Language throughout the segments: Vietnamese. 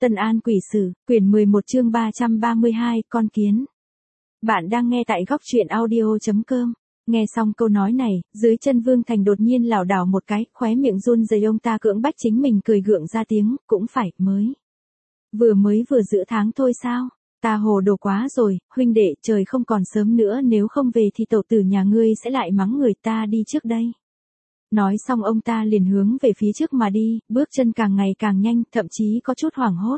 Tân An Quỷ Sử, quyển 11 chương 332, con kiến. Bạn đang nghe tại góc truyện audio.com. Nghe xong câu nói này, dưới chân Vương Thành đột nhiên lảo đảo một cái, khóe miệng run rẩy, ông ta cưỡng bách chính mình cười gượng ra tiếng, cũng phải, vừa giữa tháng thôi sao? Ta hồ đồ quá rồi, huynh đệ, trời không còn sớm nữa, nếu không về thì tẩu tử nhà ngươi sẽ lại mắng người ta đi trước đây. Nói xong ông ta liền hướng về phía trước mà đi, bước chân càng ngày càng nhanh, thậm chí có chút hoảng hốt.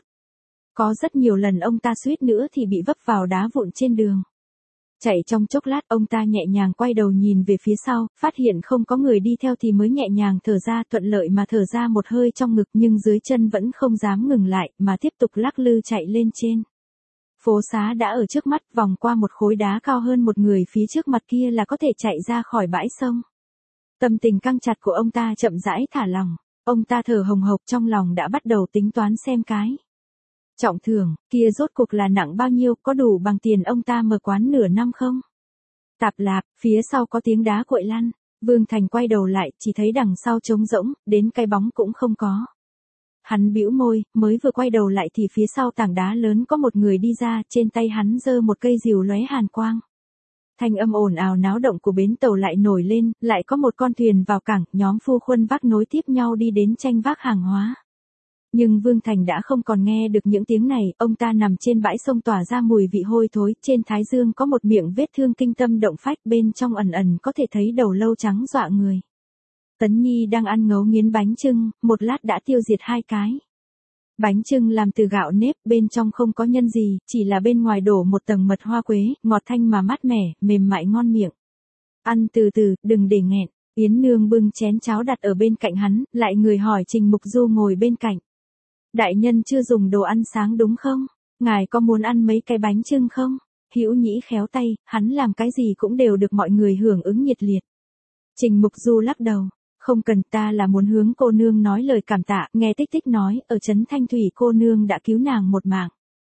Có rất nhiều lần ông ta suýt nữa thì bị vấp vào đá vụn trên đường. Chạy trong chốc lát ông ta nhẹ nhàng quay đầu nhìn về phía sau, phát hiện không có người đi theo thì mới nhẹ nhàng thở ra, thuận lợi mà thở ra một hơi trong ngực, nhưng dưới chân vẫn không dám ngừng lại mà tiếp tục lắc lư chạy lên trên. Phố xá đã ở trước mắt, vòng qua một khối đá cao hơn một người phía trước mặt kia là có thể chạy ra khỏi bãi sông. Tâm tình căng chặt của ông ta chậm rãi thả lỏng, ông ta thở hồng hộc, trong lòng đã bắt đầu tính toán xem cái trọng thưởng kia rốt cuộc là nặng bao nhiêu, có đủ bằng tiền ông ta mở quán nửa năm không? Tạp lạp, phía sau có tiếng đá cuội lăn, Vương Thành quay đầu lại, chỉ thấy đằng sau trống rỗng, đến cái bóng cũng không có. Hắn bĩu môi, mới vừa quay đầu lại thì phía sau tảng đá lớn có một người đi ra, trên tay hắn giơ một cây rìu lóe hàn quang. Thanh âm ồn ào náo động của bến tàu lại nổi lên, lại có một con thuyền vào cảng, nhóm phu khuân vác nối tiếp nhau đi đến tranh vác hàng hóa. Nhưng Vương Thành đã không còn nghe được những tiếng này, ông ta nằm trên bãi sông tỏa ra mùi vị hôi thối, trên thái dương có một miệng vết thương kinh tâm động phách, bên trong ẩn ẩn có thể thấy đầu lâu trắng dọa người. Tấn Nhi đang ăn ngấu nghiến bánh chưng, một lát đã tiêu diệt 2 cái. Bánh chưng làm từ gạo nếp, bên trong không có nhân gì, chỉ là bên ngoài đổ một tầng mật hoa quế, ngọt thanh mà mát mẻ, mềm mại ngon miệng. Ăn từ từ, đừng để nghẹn. Yến Nương bưng chén cháo đặt ở bên cạnh hắn, lại người hỏi Trình Mục Du ngồi bên cạnh. Đại nhân chưa dùng đồ ăn sáng đúng không? Ngài có muốn ăn mấy cái bánh chưng không? Hữu Nhĩ khéo tay, hắn làm cái gì cũng đều được mọi người hưởng ứng nhiệt liệt. Trình Mục Du lắc đầu. Không cần, ta là muốn hướng cô nương nói lời cảm tạ, nghe Tích Tích nói, ở trấn Thanh Thủy cô nương đã cứu nàng một mạng.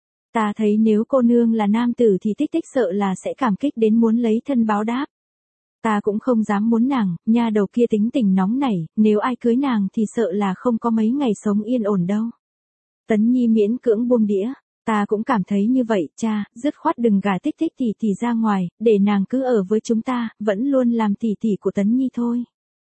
Ta thấy nếu cô nương là nam tử thì Tích Tích sợ là sẽ cảm kích đến muốn lấy thân báo đáp. Ta cũng không dám muốn nàng, nha đầu kia tính tình nóng nảy, nếu ai cưới nàng thì sợ là không có mấy ngày sống yên ổn đâu. Tấn Nhi miễn cưỡng buông đĩa, ta cũng cảm thấy như vậy, cha, dứt khoát đừng gả Tích Tích tỷ ra ngoài, để nàng cứ ở với chúng ta, vẫn luôn làm tỷ tỷ của Tấn Nhi thôi.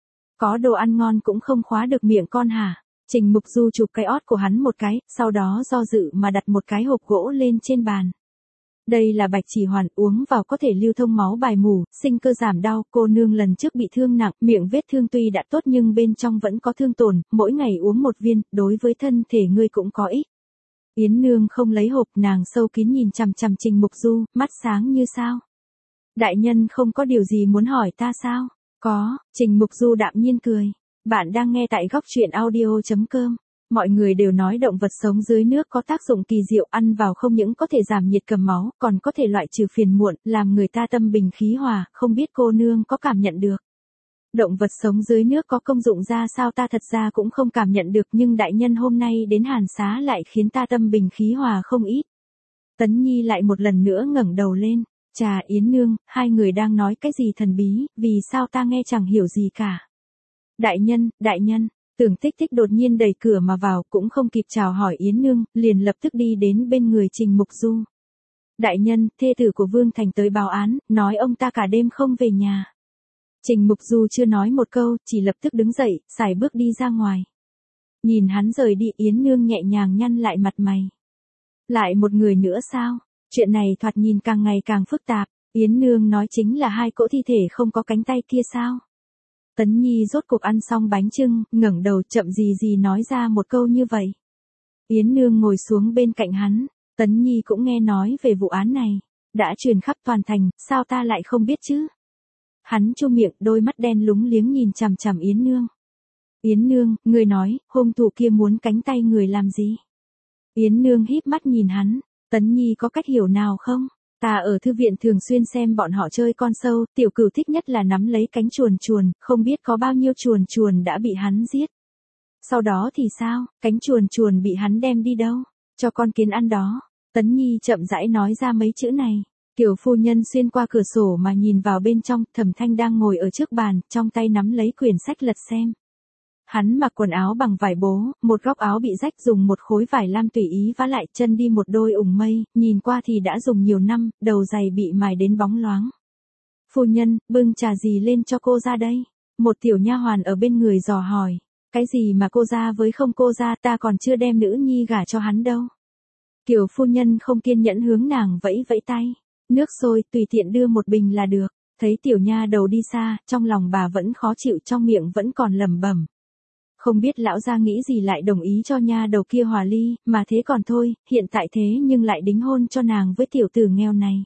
Có đồ ăn ngon cũng không khóa được miệng con hả? Trình Mục Du chụp cái ót của hắn một cái, sau đó do dự mà đặt một cái hộp gỗ lên trên bàn. Đây là bạch chỉ hoàn, uống vào có thể lưu thông máu bài mù, sinh cơ giảm đau, cô nương lần trước bị thương nặng, miệng vết thương tuy đã tốt nhưng bên trong vẫn có thương tổn, mỗi ngày uống một viên, đối với thân thể ngươi cũng có ích. Yến Nương không lấy hộp, nàng sâu kín nhìn chằm chằm Trình Mục Du, mắt sáng như sao. Đại nhân không có điều gì muốn hỏi ta sao? Có, Trình Mục Du đạm nhiên cười. Bạn đang nghe tại góc truyện audio.com. Mọi người đều nói động vật sống dưới nước có tác dụng kỳ diệu, ăn vào không những có thể giảm nhiệt cầm máu, còn có thể loại trừ phiền muộn, làm người ta tâm bình khí hòa, không biết cô nương có cảm nhận được. Động vật sống dưới nước có công dụng ra sao ta thật ra cũng không cảm nhận được, nhưng đại nhân hôm nay đến Hàn Xá lại khiến ta tâm bình khí hòa không ít. Tấn Nhi lại một lần nữa ngẩng đầu lên. Chà, Yến Nương, hai người đang nói cái gì thần bí, vì sao ta nghe chẳng hiểu gì cả. Đại nhân, Tưởng Tích Tích đột nhiên đẩy cửa mà vào, cũng không kịp chào hỏi Yến Nương, liền lập tức đi đến bên người Trình Mục Du. Đại nhân, thê tử của Vương Thành tới báo án, nói ông ta cả đêm không về nhà. Trình Mục Du chưa nói một câu, chỉ lập tức đứng dậy, sải bước đi ra ngoài. Nhìn hắn rời đi, Yến Nương nhẹ nhàng nhăn lại mặt mày. Lại một người nữa sao? Chuyện này thoạt nhìn càng ngày càng phức tạp, Yến Nương nói chính là 2 cỗ thi thể không có cánh tay kia sao? Tấn Nhi rốt cuộc ăn xong bánh chưng, ngẩng đầu chậm gì nói ra một câu như vậy. Yến Nương ngồi xuống bên cạnh hắn, Tấn Nhi cũng nghe nói về vụ án này, đã truyền khắp toàn thành, sao ta lại không biết chứ? Hắn chu miệng, đôi mắt đen lúng liếng nhìn chằm chằm Yến Nương. Yến Nương, người nói, hung thủ kia muốn cánh tay người làm gì? Yến Nương híp mắt nhìn hắn. Tấn Nhi có cách hiểu nào không? Ta ở thư viện thường xuyên xem bọn họ chơi con sâu, tiểu cửu thích nhất là nắm lấy cánh chuồn, không biết có bao nhiêu chuồn đã bị hắn giết. Sau đó thì sao, cánh chuồn bị hắn đem đi đâu? Cho con kiến ăn đó. Tấn Nhi chậm rãi nói ra mấy chữ này. Kiều phu nhân xuyên qua cửa sổ mà nhìn vào bên trong, Thẩm Thanh đang ngồi ở trước bàn, trong tay nắm lấy quyển sách lật xem. Hắn mặc quần áo bằng vải bố, một góc áo bị rách dùng một khối vải lam tùy ý vá lại, chân đi một đôi ủng mây, nhìn qua thì đã dùng nhiều năm, đầu giày bị mài đến bóng loáng. Phu nhân, bưng trà gì lên cho cô ra đây? Một tiểu nha hoàn ở bên người dò hỏi. Cái gì mà cô ra với không cô ra, ta còn chưa đem nữ nhi gả cho hắn đâu. Kiều phu nhân không kiên nhẫn hướng nàng vẫy vẫy tay. Nước sôi, tùy tiện đưa một bình là được. Thấy tiểu nha đầu đi xa, trong lòng bà vẫn khó chịu, trong miệng vẫn còn lẩm bẩm. Không biết lão gia nghĩ gì lại đồng ý cho nha đầu kia hòa ly, mà thế còn thôi, hiện tại thế nhưng lại đính hôn cho nàng với tiểu tử nghèo này.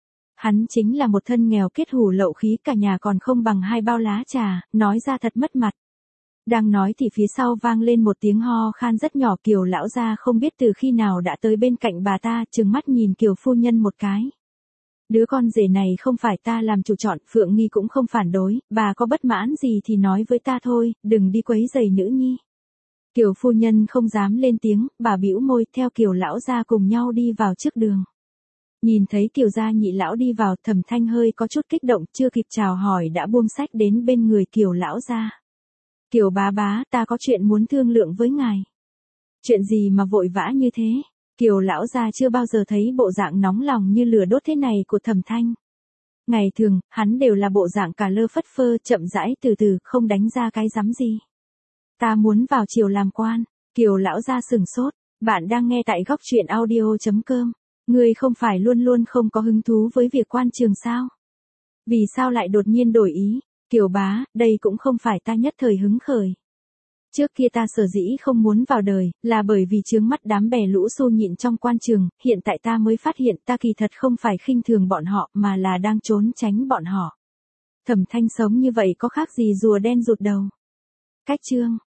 Hắn chính là một thân nghèo kết hủ lậu khí, cả nhà còn không bằng 2 bao lá trà, nói ra thật mất mặt. Đang nói thì phía sau vang lên một tiếng ho khan rất nhỏ, Kiều lão gia không biết từ khi nào đã tới bên cạnh bà ta, trừng mắt nhìn Kiều phu nhân một cái. Đứa con rể này không phải ta làm chủ chọn, Phượng Nghi cũng không phản đối, bà có bất mãn gì thì nói với ta thôi, đừng đi quấy rầy nữ nhi. Kiều phu nhân không dám lên tiếng, bà bĩu môi theo Kiều lão gia cùng nhau đi vào trước đường. Nhìn thấy Kiều gia nhị lão đi vào, Thẩm Thanh hơi có chút kích động, chưa kịp chào hỏi đã buông sách đến bên người Kiều lão gia. Kiều bá bá, ta có chuyện muốn thương lượng với ngài. Chuyện gì mà vội vã như thế? Kiều lão gia chưa bao giờ thấy bộ dạng nóng lòng như lửa đốt thế này của Thẩm Thanh. Ngày thường, hắn đều là bộ dạng cả lơ phất phơ, chậm rãi từ từ, không đánh ra cái rắm gì. Ta muốn vào triều làm quan. Kiều lão gia sừng sốt. Bạn đang nghe tại góc truyện audio.com. Ngươi không phải luôn luôn không có hứng thú với việc quan trường sao? Vì sao lại đột nhiên đổi ý? Kiều bá, đây cũng không phải ta nhất thời hứng khởi. Trước kia ta sở dĩ không muốn vào đời, là bởi vì chướng mắt đám bè lũ xô nhịn trong quan trường, hiện tại ta mới phát hiện ta kỳ thật không phải khinh thường bọn họ mà là đang trốn tránh bọn họ. Thẩm Thanh sống như vậy có khác gì rùa đen rụt đầu. Cách chương.